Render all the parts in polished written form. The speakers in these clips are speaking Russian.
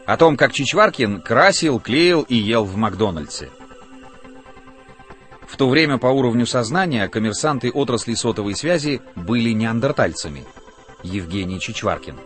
О том, как Чичваркин красил, клеил и ел в Макдональдсе. В то время по уровню сознания коммерсанты отрасли сотовой связи были неандертальцами. Евгений Чичваркин.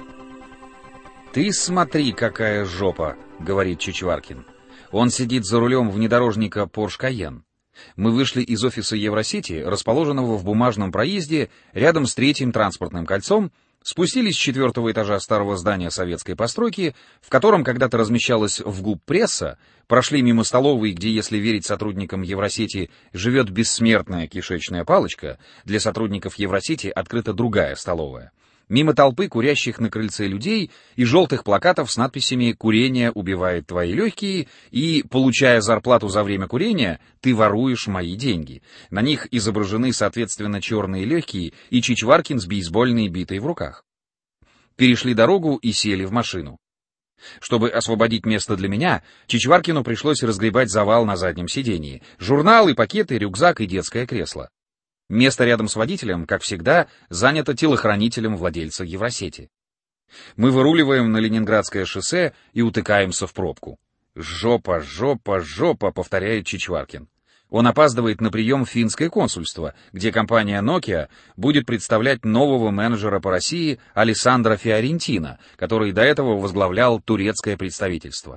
«Ты смотри, какая жопа», — говорит Чичваркин. Он сидит за рулем внедорожника Porsche Cayenne. Мы вышли из офиса Евросити, расположенного в бумажном проезде рядом с третьим транспортным кольцом, спустились с 4-го этажа старого здания советской постройки, в котором когда-то размещалась ВГУП пресса, прошли мимо столовой, где, если верить сотрудникам Евросити, живет бессмертная кишечная палочка, для сотрудников Евросити открыта другая столовая. Мимо толпы курящих на крыльце людей и желтых плакатов с надписями «Курение убивает твои легкие» и «Получая зарплату за время курения, ты воруешь мои деньги». На них изображены, соответственно, черные легкие и Чичваркин с бейсбольной битой в руках. Перешли дорогу и сели в машину. Чтобы освободить место для меня, Чичваркину пришлось разгребать завал на заднем сидении. Журналы, пакеты, рюкзак и детское кресло. Место рядом с водителем, как всегда, занято телохранителем владельца Евросети. Мы выруливаем на Ленинградское шоссе и утыкаемся в пробку. «Жопа, жопа, жопа», — повторяет Чичваркин. Он опаздывает на прием в финское консульство, где компания Nokia будет представлять нового менеджера по России Алессандро Фиорентино, который до этого возглавлял турецкое представительство.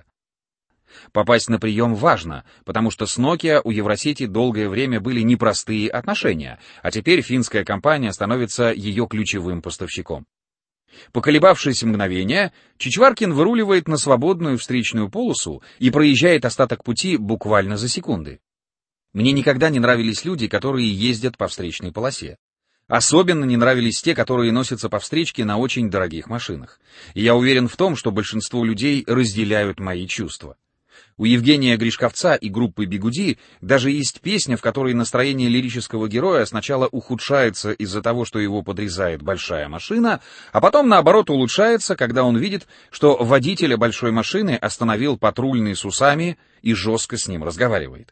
Попасть на прием важно, потому что с Nokia у Евросети долгое время были непростые отношения, а теперь финская компания становится ее ключевым поставщиком. Поколебавшись мгновение, Чичваркин выруливает на свободную встречную полосу и проезжает остаток пути буквально за секунды. Мне никогда не нравились люди, которые ездят по встречной полосе. Особенно не нравились те, которые носятся по встречке на очень дорогих машинах. И я уверен в том, что большинство людей разделяют мои чувства. У Евгения Гришковца и группы «Бигуди» даже есть песня, в которой настроение лирического героя сначала ухудшается из-за того, что его подрезает большая машина, а потом, наоборот, улучшается, когда он видит, что водителя большой машины остановил патрульный с усами и жестко с ним разговаривает.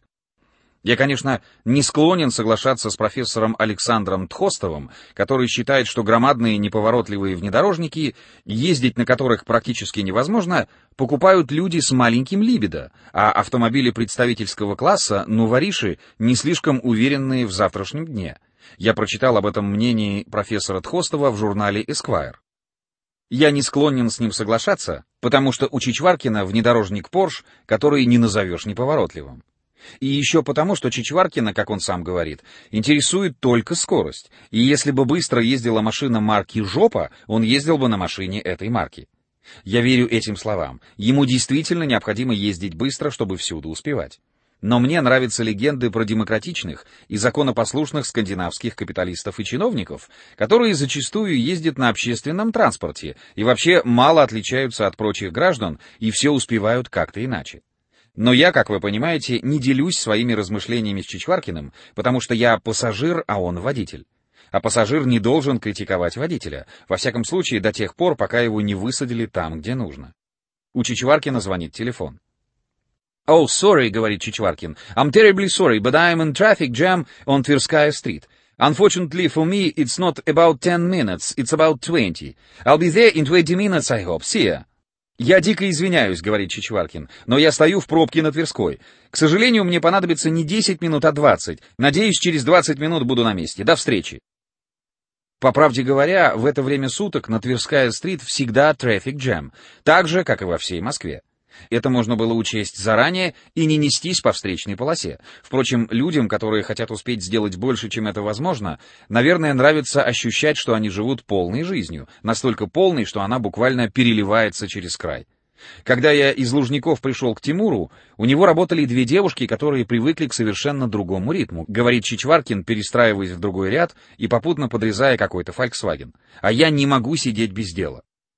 Я, конечно, не склонен соглашаться с профессором Александром Тхостовым, который считает, что громадные неповоротливые внедорожники, ездить на которых практически невозможно, покупают люди с маленьким либидо, а автомобили представительского класса, вориши, не слишком уверенные в завтрашнем дне. Я прочитал об этом мнении профессора Тхостова в журнале Esquire. Я не склонен с ним соглашаться, потому что у Чичваркина внедорожник Porsche, который не назовешь неповоротливым. И еще потому, что Чичваркина, как он сам говорит, интересует только скорость, и если бы быстро ездила машина марки «Жопа», он ездил бы на машине этой марки. Я верю этим словам. Ему действительно необходимо ездить быстро, чтобы всюду успевать. Но мне нравятся легенды про демократичных и законопослушных скандинавских капиталистов и чиновников, которые зачастую ездят на общественном транспорте и вообще мало отличаются от прочих граждан и все успевают как-то иначе. Но я, как вы понимаете, не делюсь своими размышлениями с Чичваркиным, потому что я пассажир, а он водитель. А пассажир не должен критиковать водителя, во всяком случае до тех пор, пока его не высадили там, где нужно. У Чичваркина звонит телефон. «Oh, sorry», — говорит Чичваркин, «I'm terribly sorry, but I'm in traffic jam on Tverskaya Street. Unfortunately for me, it's not about 10 minutes, it's about 20. I'll be there in 20 minutes, I hope. See ya». «Я дико извиняюсь», — говорит Чичваркин, «но я стою в пробке на Тверской. К сожалению, мне понадобится не 10 минут, а 20. Надеюсь, через 20 минут буду на месте. До встречи». По правде говоря, в это время суток на Тверская-стрит всегда traffic jam, так же, как и во всей Москве. Это можно было учесть заранее и не нестись по встречной полосе. Впрочем, людям, которые хотят успеть сделать больше, чем это возможно, наверное, нравится ощущать, что они живут полной жизнью, настолько полной, что она буквально переливается через край. Когда я из Лужников пришел к Тимуру, у него работали две девушки, которые привыкли к совершенно другому ритму, говорит Чичваркин, перестраиваясь в другой ряд и попутно подрезая какой-то Volkswagen. А я не могу сидеть без дела.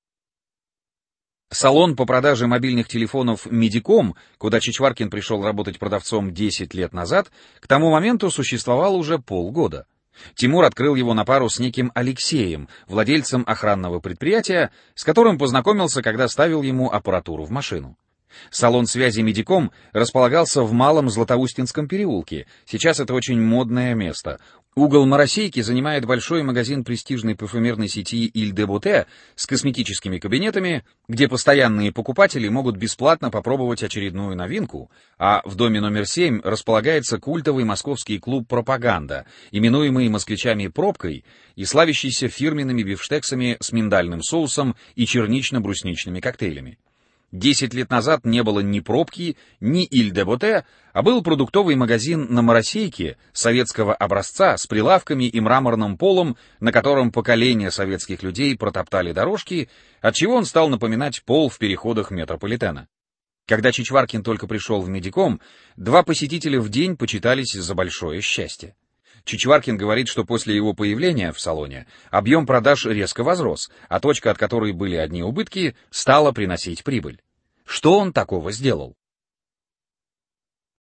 Салон по продаже мобильных телефонов «Медиком», куда Чичваркин пришел работать продавцом 10 лет назад, к тому моменту существовал уже полгода. Тимур открыл его на пару с неким Алексеем, владельцем охранного предприятия, с которым познакомился, когда ставил ему аппаратуру в машину. Салон связи «Медиком» располагался в Малом Златоустинском переулке, сейчас это очень модное место. Угол Моросейки занимает большой магазин престижной парфюмерной сети Иль де Буте с косметическими кабинетами, где постоянные покупатели могут бесплатно попробовать очередную новинку, а в доме номер 7 располагается культовый московский клуб «Пропаганда», именуемый москвичами «Пробкой» и славящийся фирменными бифштексами с миндальным соусом и чернично-брусничными коктейлями. 10 лет назад не было ни «Пробки», ни Иль де Буте, а был продуктовый магазин на Моросейке советского образца с прилавками и мраморным полом, на котором поколения советских людей протоптали дорожки, отчего он стал напоминать пол в переходах метрополитена. Когда Чичваркин только пришел в Медиком, 2 посетителя в день почитались за большое счастье. Чичваркин говорит, что после его появления в салоне объем продаж резко возрос, а точка, от которой были одни убытки, стала приносить прибыль. Что он такого сделал?